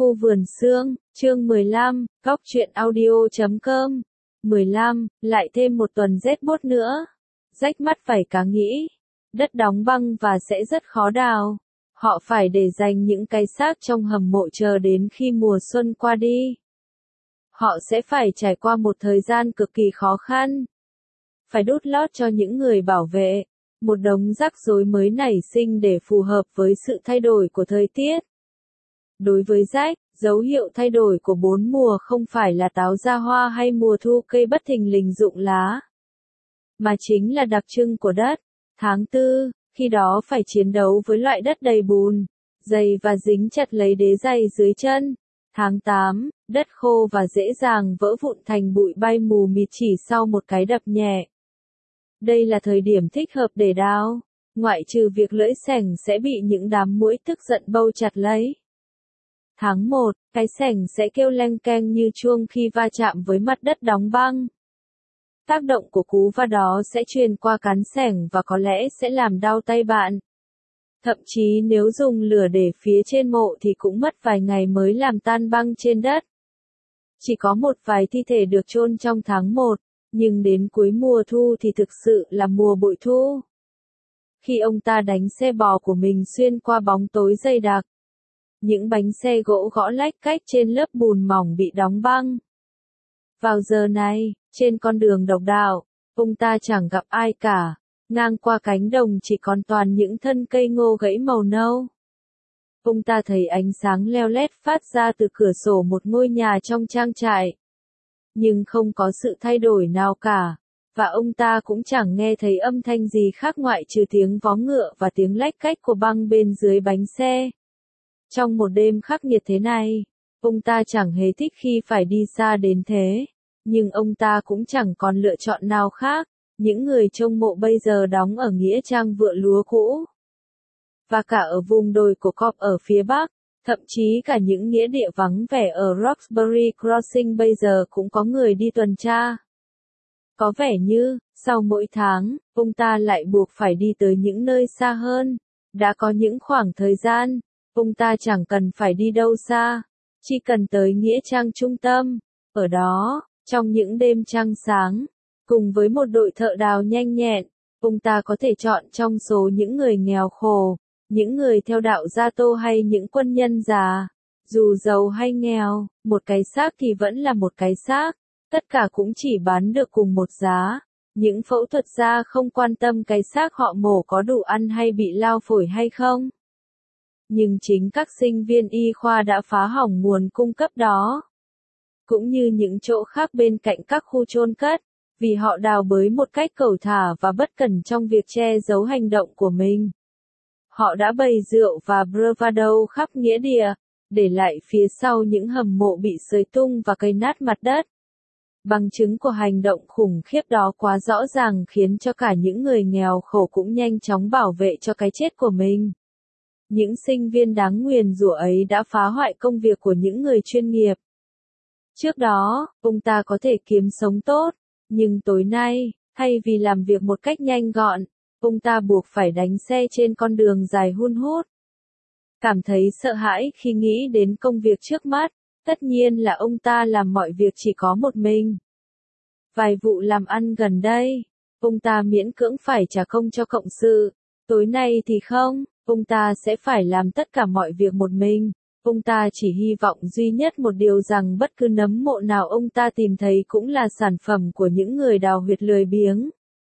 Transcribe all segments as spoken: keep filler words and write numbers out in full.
Khu vườn xương, chương mười lăm, góc truyện audio chấm com. mười lăm, lại thêm một tuần rét buốt nữa. Rách mắt phải cá nghĩ. Đất đóng băng và sẽ rất khó đào. Họ phải để dành những cái xác trong hầm mộ chờ đến khi mùa xuân qua đi. Họ sẽ phải trải qua một thời gian cực kỳ khó khăn. Phải đút lót cho những người bảo vệ. Một đống rắc rối mới nảy sinh để phù hợp với sự thay đổi của thời tiết. Đối với rách, dấu hiệu thay đổi của bốn mùa không phải là táo ra hoa hay mùa thu cây bất thình lình rụng lá, mà chính là đặc trưng của đất. Tháng tư, khi đó phải chiến đấu với loại đất đầy bùn, dày và dính chặt lấy đế giày dưới chân. Tháng tám, đất khô và dễ dàng vỡ vụn thành bụi bay mù mịt chỉ sau một cái đập nhẹ. Đây là thời điểm thích hợp để đào, ngoại trừ việc lưỡi xẻng sẽ bị những đám muỗi tức giận bâu chặt lấy. Tháng một, cái xẻng sẽ kêu leng keng như chuông khi va chạm với mặt đất đóng băng. Tác động của cú va đó sẽ truyền qua cán xẻng và có lẽ sẽ làm đau tay bạn. Thậm chí nếu dùng lửa để phía trên mộ thì cũng mất vài ngày mới làm tan băng trên đất. Chỉ có một vài thi thể được chôn trong tháng một, nhưng đến cuối mùa thu thì thực sự là mùa bội thu. Khi ông ta đánh xe bò của mình xuyên qua bóng tối dày đặc, những bánh xe gỗ gõ lách cách trên lớp bùn mỏng bị đóng băng. Vào giờ này, trên con đường độc đạo, ông ta chẳng gặp ai cả, ngang qua cánh đồng chỉ còn toàn những thân cây ngô gãy màu nâu. Ông ta thấy ánh sáng leo lét phát ra từ cửa sổ một ngôi nhà trong trang trại. Nhưng không có sự thay đổi nào cả, và ông ta cũng chẳng nghe thấy âm thanh gì khác ngoại trừ tiếng vó ngựa và tiếng lách cách của băng bên dưới bánh xe. Trong một đêm khắc nghiệt thế này, ông ta chẳng hề thích khi phải đi xa đến thế, nhưng ông ta cũng chẳng còn lựa chọn nào khác. Những người trông mộ bây giờ đóng ở nghĩa trang vựa lúa cũ, và cả ở vùng đồi của Cobb ở phía bắc, thậm chí cả những nghĩa địa vắng vẻ ở Roxbury Crossing bây giờ cũng có người đi tuần tra. Có vẻ như, sau mỗi tháng, ông ta lại buộc phải đi tới những nơi xa hơn. Đã có những khoảng thời gian, ông ta chẳng cần phải đi đâu xa, chỉ cần tới nghĩa trang trung tâm. Ở đó, trong những đêm trăng sáng, cùng với một đội thợ đào nhanh nhẹn, ông ta có thể chọn trong số những người nghèo khổ, những người theo đạo Gia Tô hay những quân nhân già. Dù giàu hay nghèo, một cái xác thì vẫn là một cái xác, tất cả cũng chỉ bán được cùng một giá. Những phẫu thuật gia không quan tâm cái xác họ mổ có đủ ăn hay bị lao phổi hay không. Nhưng chính các sinh viên y khoa đã phá hỏng nguồn cung cấp đó. Cũng như những chỗ khác bên cạnh các khu chôn cất, vì họ đào bới một cách cẩu thả và bất cẩn trong việc che giấu hành động của mình. Họ đã bày rượu và bravado khắp nghĩa địa, để lại phía sau những hầm mộ bị xới tung và cây nát mặt đất. Bằng chứng của hành động khủng khiếp đó quá rõ ràng khiến cho cả những người nghèo khổ cũng nhanh chóng bảo vệ cho cái chết của mình. Những sinh viên đáng nguyền rủa ấy đã phá hoại công việc của những người chuyên nghiệp. Trước đó, ông ta có thể kiếm sống tốt, nhưng tối nay, thay vì làm việc một cách nhanh gọn, ông ta buộc phải đánh xe trên con đường dài hun hút. Cảm thấy sợ hãi khi nghĩ đến công việc trước mắt, tất nhiên là ông ta làm mọi việc chỉ có một mình. Vài vụ làm ăn gần đây, ông ta miễn cưỡng phải trả công cho cộng sự, tối nay thì không, ông ta sẽ phải làm tất cả mọi việc một mình. Ông ta chỉ hy vọng duy nhất một điều rằng bất cứ nấm mộ nào ông ta tìm thấy cũng là sản phẩm của những người đào huyệt lười biếng.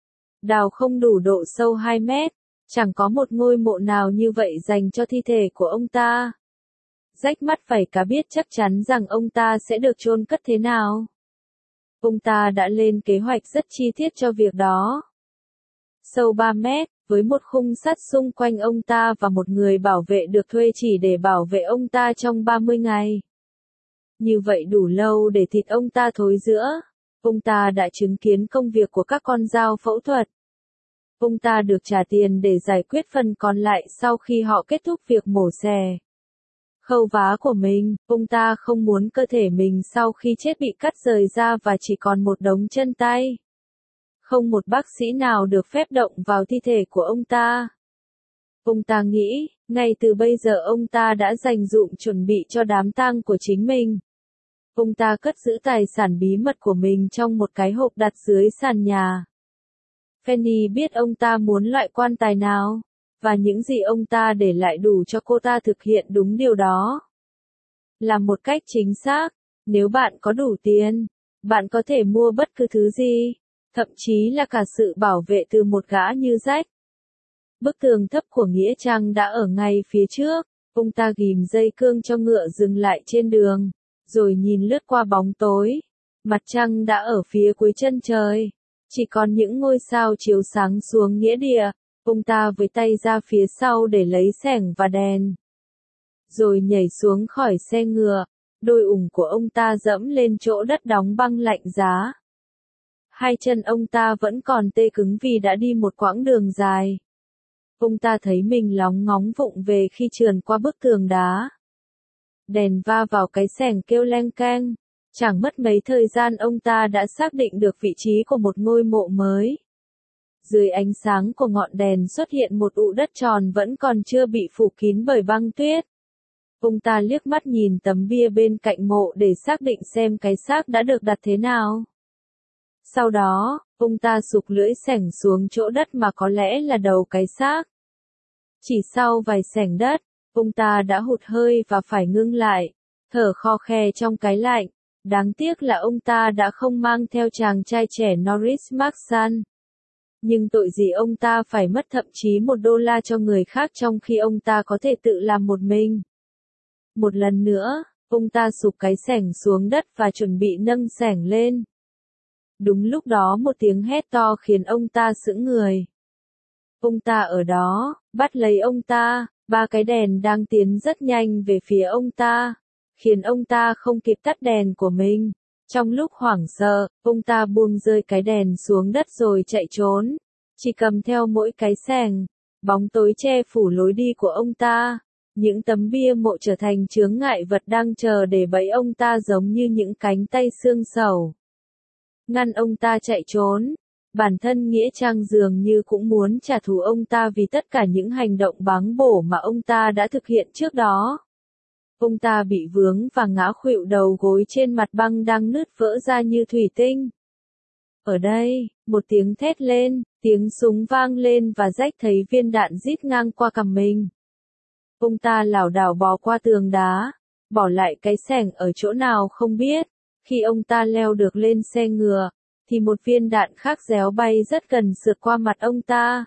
Đào không đủ độ sâu hai mét, chẳng có một ngôi mộ nào như vậy dành cho thi thể của ông ta. Rách mắt phải cá biết chắc chắn rằng ông ta sẽ được chôn cất thế nào. Ông ta đã lên kế hoạch rất chi tiết cho việc đó. Sâu ba mét, với một khung sắt xung quanh ông ta và một người bảo vệ được thuê chỉ để bảo vệ ông ta trong ba mươi ngày. Như vậy đủ lâu để thịt ông ta thối rữa. Ông ta đã chứng kiến công việc của các con dao phẫu thuật. Ông ta được trả tiền để giải quyết phần còn lại sau khi họ kết thúc việc mổ xẻ. Khâu vá của mình, ông ta không muốn cơ thể mình sau khi chết bị cắt rời ra và chỉ còn một đống chân tay. Không một bác sĩ nào được phép động vào thi thể của ông ta. Ông ta nghĩ, Ngay từ bây giờ ông ta đã dành dụm chuẩn bị cho đám tang của chính mình. Ông ta cất giữ tài sản bí mật của mình trong một cái hộp đặt dưới sàn nhà. Fanny biết ông ta muốn loại quan tài nào, và những gì ông ta để lại đủ cho cô ta thực hiện đúng điều đó. Làm một cách chính xác, nếu bạn có đủ tiền, bạn có thể mua bất cứ thứ gì, thậm chí là cả sự bảo vệ từ một gã như Jack. Bức tường thấp của nghĩa trang đã ở ngay phía trước, ông ta ghìm dây cương cho ngựa dừng lại trên đường, rồi nhìn lướt qua bóng tối. Mặt trăng đã ở phía cuối chân trời, chỉ còn những ngôi sao chiếu sáng xuống nghĩa địa. Ông ta với tay ra phía sau để lấy xẻng và đèn, rồi nhảy xuống khỏi xe ngựa. Đôi ủng của ông ta dẫm lên chỗ đất đóng băng lạnh giá. Hai chân ông ta vẫn còn tê cứng vì đã đi một quãng đường dài. Ông ta thấy mình lóng ngóng vụng về khi trườn qua bức tường đá. Đèn va vào cái xẻng kêu leng keng. Chẳng mất mấy thời gian ông ta đã xác định được vị trí của một ngôi mộ mới. Dưới ánh sáng của ngọn đèn xuất hiện một ụ đất tròn vẫn còn chưa bị phủ kín bởi băng tuyết. Ông ta liếc mắt nhìn tấm bia bên cạnh mộ để xác định xem cái xác đã được đặt thế nào. Sau đó, ông ta sục lưỡi xẻng xuống chỗ đất mà có lẽ là đầu cái xác. Chỉ sau vài xẻng đất, ông ta đã hụt hơi và phải ngưng lại, thở khò khè trong cái lạnh. Đáng tiếc là ông ta đã không mang theo chàng trai trẻ Norris Marsan. Nhưng tội gì ông ta phải mất thậm chí một đô la cho người khác trong khi ông ta có thể tự làm một mình. Một lần nữa, ông ta sụp cái xẻng xuống đất và chuẩn bị nâng xẻng lên. Đúng lúc đó một tiếng hét to khiến ông ta sững người. Ông ta ở đó, bắt lấy ông ta, ba cái đèn đang tiến rất nhanh về phía ông ta, khiến ông ta không kịp tắt đèn của mình. Trong lúc hoảng sợ, ông ta buông rơi cái đèn xuống đất rồi chạy trốn, chỉ cầm theo mỗi cái xẻng. Bóng tối che phủ lối đi của ông ta. Những tấm bia mộ trở thành chướng ngại vật đang chờ để bẫy ông ta giống như những cánh tay xương sầu. Ngăn ông ta chạy trốn. Bản thân nghĩa trang dường như cũng muốn trả thù ông ta vì tất cả những hành động báng bổ mà ông ta đã thực hiện trước đó. Ông ta bị vướng và ngã khuỵu đầu gối trên mặt băng đang nứt vỡ ra như thủy tinh. Ở đây, một tiếng thét lên, tiếng súng vang lên và Jack thấy viên đạn rít ngang qua cằm mình. Ông ta lảo đảo bò qua tường đá, bỏ lại cái xẻng ở chỗ nào không biết. Khi ông ta leo được lên xe ngựa, thì một viên đạn khác réo bay rất gần sượt qua mặt ông ta.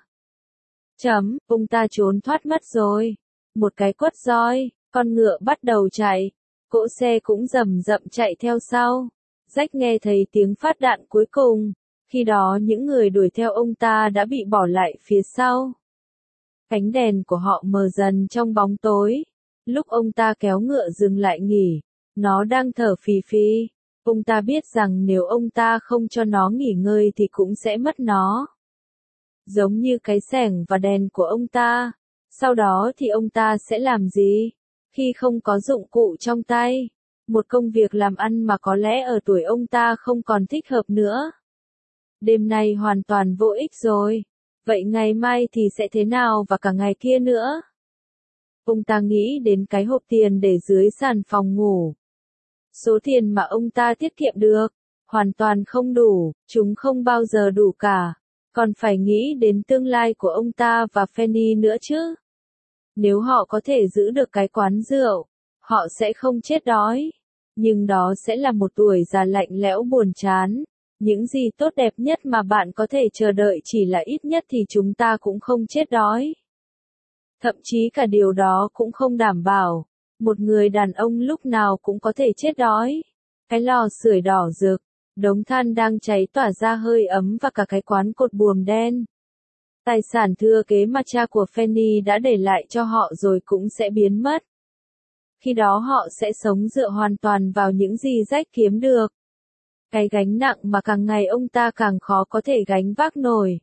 Chấm, ông ta trốn thoát mất rồi. Một cái quất roi, con ngựa bắt đầu chạy, cỗ xe cũng rầm rậm chạy theo sau. Jack nghe thấy tiếng phát đạn cuối cùng, khi đó những người đuổi theo ông ta đã bị bỏ lại phía sau. Cánh đèn của họ mờ dần trong bóng tối. Lúc ông ta kéo ngựa dừng lại nghỉ, nó đang thở phì phì. Ông ta biết rằng nếu ông ta không cho nó nghỉ ngơi thì cũng sẽ mất nó. Giống như cái xẻng và đèn của ông ta. Sau đó thì ông ta sẽ làm gì? Khi không có dụng cụ trong tay. Một công việc làm ăn mà có lẽ ở tuổi ông ta không còn thích hợp nữa. Đêm nay hoàn toàn vô ích rồi. Vậy ngày mai thì sẽ thế nào và cả ngày kia nữa? Ông ta nghĩ đến cái hộp tiền để dưới sàn phòng ngủ. Số tiền mà ông ta tiết kiệm được, hoàn toàn không đủ, chúng không bao giờ đủ cả. Còn phải nghĩ đến tương lai của ông ta và Fanny nữa chứ. Nếu họ có thể giữ được cái quán rượu, họ sẽ không chết đói. Nhưng đó sẽ là một tuổi già lạnh lẽo buồn chán. Những gì tốt đẹp nhất mà bạn có thể chờ đợi chỉ là ít nhất thì chúng ta cũng không chết đói. Thậm chí cả điều đó cũng không đảm bảo. Một người đàn ông lúc nào cũng có thể chết đói. Cái lò sưởi đỏ rực, đống than đang cháy tỏa ra hơi ấm và cả cái quán cột buồm đen. Tài sản thừa kế mà cha của Fanny đã để lại cho họ rồi cũng sẽ biến mất. Khi đó họ sẽ sống dựa hoàn toàn vào những gì Jack kiếm được. Cái gánh nặng mà càng ngày ông ta càng khó có thể gánh vác nổi.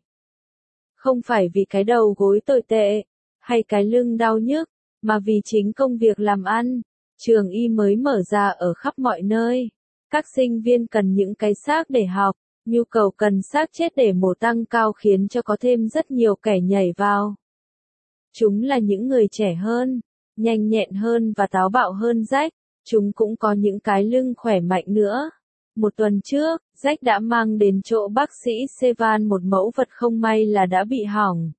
Không phải vì cái đầu gối tồi tệ, hay cái lưng đau nhức, mà vì chính công việc làm ăn. Trường y mới mở ra ở khắp mọi nơi. Các sinh viên cần những cái xác để học, nhu cầu cần xác chết để mổ tăng cao khiến cho có thêm rất nhiều kẻ nhảy vào. Chúng là những người trẻ hơn, nhanh nhẹn hơn và táo bạo hơn Jack. Chúng cũng có những cái lưng khỏe mạnh nữa. Một tuần trước, Jack đã mang đến chỗ bác sĩ Sevan một mẫu vật không may là đã bị hỏng.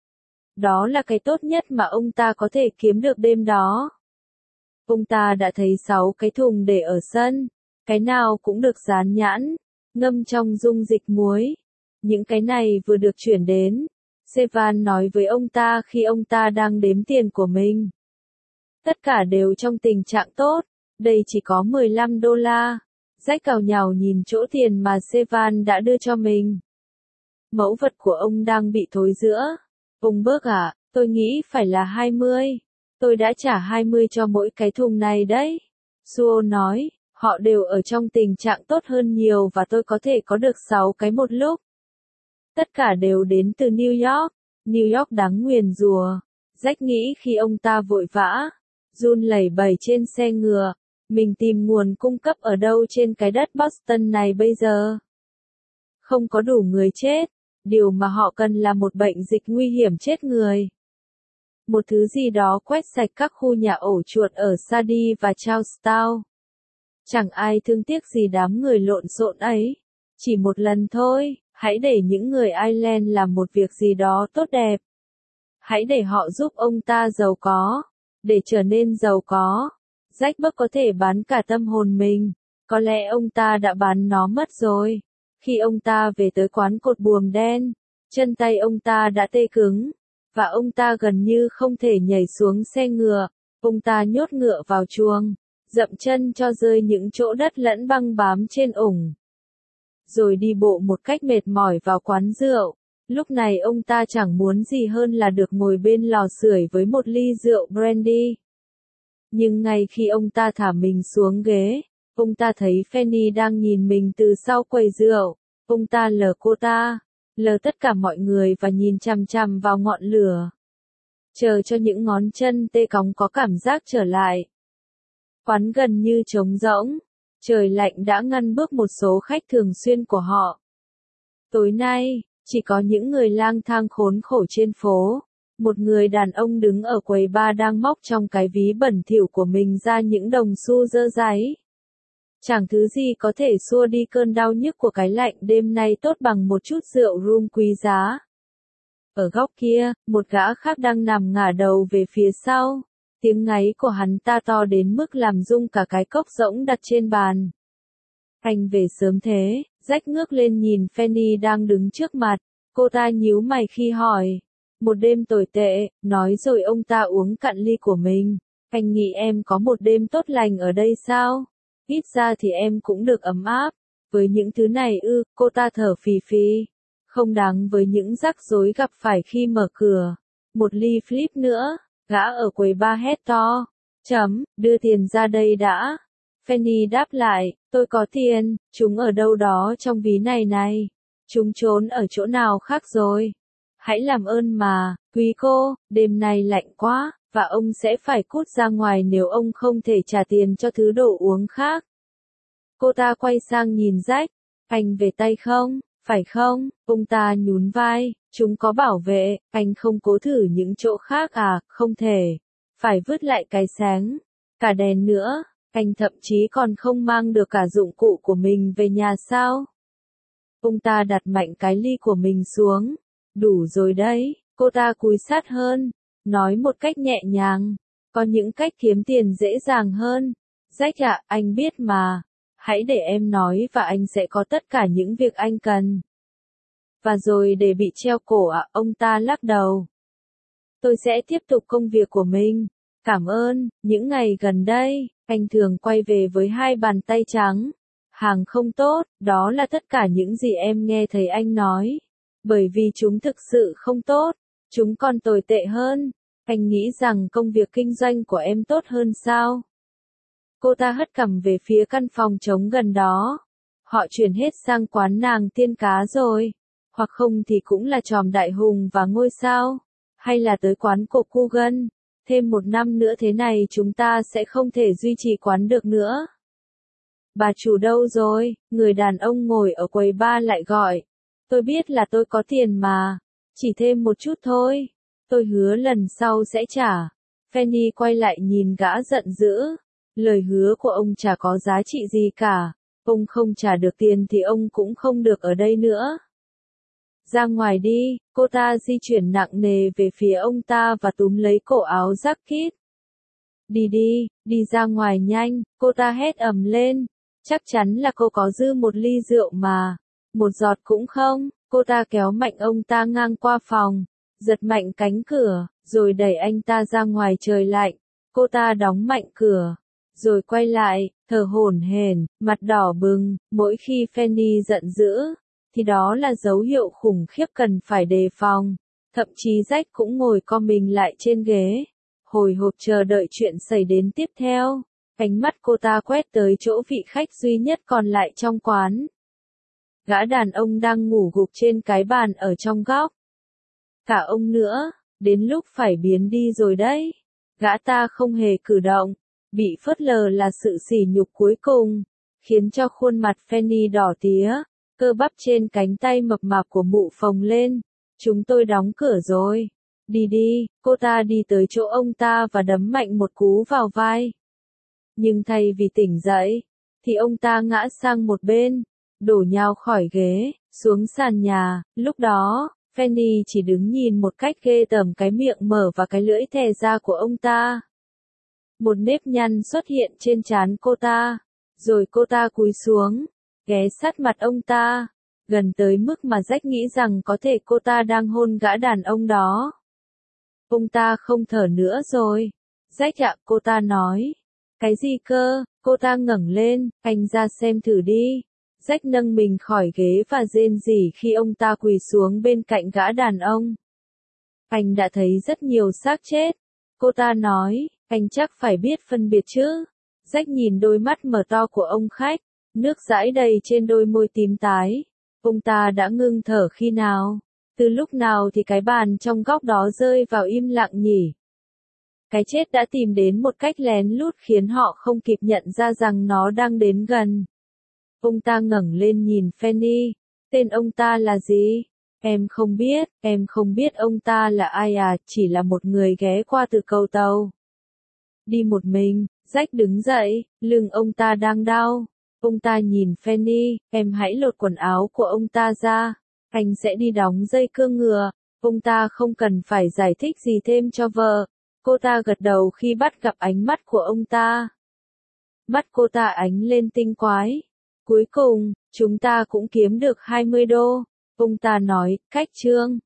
Đó là cái tốt nhất mà ông ta có thể kiếm được đêm đó. Ông ta đã thấy sáu cái thùng để ở sân, cái nào cũng được dán nhãn, ngâm trong dung dịch muối. Những cái này vừa được chuyển đến, Sevan nói với ông ta khi ông ta đang đếm tiền của mình. Tất cả đều trong tình trạng tốt, đây chỉ có mười lăm đô la. Jack cào nhào nhìn chỗ tiền mà Sevan đã đưa cho mình. Mẫu vật của ông đang bị thối rữa. Ông Burke à, tôi nghĩ phải là hai mươi. Tôi đã trả hai mươi cho mỗi cái thùng này đấy. Suo nói, họ đều ở trong tình trạng tốt hơn nhiều và tôi có thể có được sáu cái một lúc. Tất cả đều đến từ New York. New York đáng nguyền rủa. Jack nghĩ khi ông ta vội vã, run lẩy bẩy trên xe ngựa. Mình tìm nguồn cung cấp ở đâu trên cái đất Boston này bây giờ? Không có đủ người chết. Điều mà họ cần là một bệnh dịch nguy hiểm chết người. Một thứ gì đó quét sạch các khu nhà ổ chuột ở Sadie và Charlestown. Chẳng ai thương tiếc gì đám người lộn xộn ấy. Chỉ một lần thôi, hãy để những người Ireland làm một việc gì đó tốt đẹp. Hãy để họ giúp ông ta giàu có. Để trở nên giàu có, Jack Buck có thể bán cả tâm hồn mình. Có lẽ ông ta đã bán nó mất rồi. Khi ông ta về tới quán cột buồm đen, chân tay ông ta đã tê cứng, và ông ta gần như không thể nhảy xuống xe ngựa. Ông ta nhốt ngựa vào chuồng, dậm chân cho rơi những chỗ đất lẫn băng bám trên ủng. Rồi đi bộ một cách mệt mỏi vào quán rượu. Lúc này ông ta chẳng muốn gì hơn là được ngồi bên lò sưởi với một ly rượu brandy. Nhưng ngay khi ông ta thả mình xuống ghế, ông ta thấy Fanny đang nhìn mình từ sau quầy rượu. Ông ta lờ cô ta, lờ tất cả mọi người và nhìn chằm chằm vào ngọn lửa. Chờ cho những ngón chân tê cóng có cảm giác trở lại. Quán gần như trống rỗng. Trời lạnh đã ngăn bước một số khách thường xuyên của họ. Tối nay, chỉ có những người lang thang khốn khổ trên phố. Một người đàn ông đứng ở quầy bar đang móc trong cái ví bẩn thỉu của mình ra những đồng xu dơ dáy. Chẳng thứ gì có thể xua đi cơn đau nhức của cái lạnh đêm nay tốt bằng một chút rượu rum quý giá. Ở góc kia, một gã khác đang nằm ngả đầu về phía sau. Tiếng ngáy của hắn ta to đến mức làm rung cả cái cốc rỗng đặt trên bàn. Anh về sớm thế, Jack ngước lên nhìn Fanny đang đứng trước mặt. Cô ta nhíu mày khi hỏi. Một đêm tồi tệ, nói rồi ông ta uống cạn ly của mình. Anh nghĩ em có một đêm tốt lành ở đây sao? Ít ra thì em cũng được ấm áp. Với những thứ này ư, cô ta thở phì phì. Không đáng với những rắc rối gặp phải khi mở cửa. Một ly flip nữa, gã ở quầy bar hét to. Chấm, đưa tiền ra đây đã. Fanny đáp lại, tôi có tiền, chúng ở đâu đó trong ví này này. Chúng trốn ở chỗ nào khác rồi. Hãy làm ơn mà, quý cô, đêm nay lạnh quá, và ông sẽ phải cút ra ngoài nếu ông không thể trả tiền cho thứ đồ uống khác. Cô ta quay sang nhìn Jack, anh về tay không, phải không? Ông ta nhún vai, chúng có bảo vệ, anh không cố thử những chỗ khác à, không thể. Phải vứt lại cái sáng, cả đèn nữa, anh thậm chí còn không mang được cả dụng cụ của mình về nhà sao? Ông ta đặt mạnh cái ly của mình xuống. Đủ rồi đấy, cô ta cúi sát hơn, nói một cách nhẹ nhàng. Có những cách kiếm tiền dễ dàng hơn. Jack ạ, anh biết mà. Hãy để em nói và anh sẽ có tất cả những việc anh cần. Và rồi để bị treo cổ ạ, ông ta lắc đầu. Tôi sẽ tiếp tục công việc của mình. Cảm ơn, những ngày gần đây, anh thường quay về với hai bàn tay trắng. Hàng không tốt, đó là tất cả những gì em nghe thấy anh nói. Bởi vì chúng thực sự không tốt, chúng còn tồi tệ hơn. Anh nghĩ rằng công việc kinh doanh của em tốt hơn sao? Cô ta hất cằm về phía căn phòng trống gần đó. Họ chuyển hết sang quán nàng tiên cá rồi. Hoặc không thì cũng là tròm đại hùng và ngôi sao. Hay là tới quán cổ Coogan. Thêm một năm nữa thế này chúng ta sẽ không thể duy trì quán được nữa. Bà chủ đâu rồi? Người đàn ông ngồi ở quầy bar lại gọi. Tôi biết là tôi có tiền mà. Chỉ thêm một chút thôi. Tôi hứa lần sau sẽ trả. Fanny quay lại nhìn gã giận dữ. Lời hứa của ông chả có giá trị gì cả. Ông không trả được tiền thì ông cũng không được ở đây nữa. Ra ngoài đi, cô ta di chuyển nặng nề về phía ông ta và túm lấy cổ áo jacket. Đi đi, đi ra ngoài nhanh, cô ta hét ầm lên. Chắc chắn là cô có dư một ly rượu mà. Một giọt cũng không, cô ta kéo mạnh ông ta ngang qua phòng, giật mạnh cánh cửa, rồi đẩy anh ta ra ngoài trời lạnh. Cô ta đóng mạnh cửa, rồi quay lại, thở hổn hển, mặt đỏ bừng. Mỗi khi Fanny giận dữ, thì đó là dấu hiệu khủng khiếp cần phải đề phòng. Thậm chí Jack cũng ngồi co mình lại trên ghế, hồi hộp chờ đợi chuyện xảy đến tiếp theo. Ánh mắt cô ta quét tới chỗ vị khách duy nhất còn lại trong quán. Gã đàn ông đang ngủ gục trên cái bàn ở trong góc. Cả ông nữa, đến lúc phải biến đi rồi đấy. Gã ta không hề cử động, bị phớt lờ là sự sỉ nhục cuối cùng, khiến cho khuôn mặt Fanny đỏ tía, cơ bắp trên cánh tay mập mạp của mụ phồng lên. Chúng tôi đóng cửa rồi. Đi đi, cô ta đi tới chỗ ông ta và đấm mạnh một cú vào vai. Nhưng thay vì tỉnh dậy, thì ông ta ngã sang một bên, đổ nhào khỏi ghế, xuống sàn nhà. Lúc đó, Fanny chỉ đứng nhìn một cách ghê tởm cái miệng mở và cái lưỡi thè ra của ông ta. Một nếp nhăn xuất hiện trên trán cô ta, rồi cô ta cúi xuống, ghé sát mặt ông ta, gần tới mức mà Jack nghĩ rằng có thể cô ta đang hôn gã đàn ông đó. Ông ta không thở nữa rồi. Jack ạ, cô ta nói. Cái gì cơ? Cô ta ngẩng lên, anh ra xem thử đi. Jack nâng mình khỏi ghế và rên rỉ khi ông ta quỳ xuống bên cạnh gã đàn ông. Anh đã thấy rất nhiều xác chết. Cô ta nói, anh chắc phải biết phân biệt chứ. Jack nhìn đôi mắt mở to của ông khách, nước dãi đầy trên đôi môi tím tái. Ông ta đã ngưng thở khi nào? Từ lúc nào thì cái bàn trong góc đó rơi vào im lặng nhỉ? Cái chết đã tìm đến một cách lén lút khiến họ không kịp nhận ra rằng nó đang đến gần. Ông ta ngẩng lên nhìn Fanny. Tên ông ta là gì? Em không biết, em không biết ông ta là ai à, chỉ là một người ghé qua từ cầu tàu. Đi một mình. Jack đứng dậy, lưng ông ta đang đau. Ông ta nhìn Fanny, em hãy lột quần áo của ông ta ra. Anh sẽ đi đóng dây cương ngựa. Ông ta không cần phải giải thích gì thêm cho vợ. Cô ta gật đầu khi bắt gặp ánh mắt của ông ta. Mắt cô ta ánh lên tinh quái. Cuối cùng, chúng ta cũng kiếm được hai mươi đô. Ông ta nói, cách trương.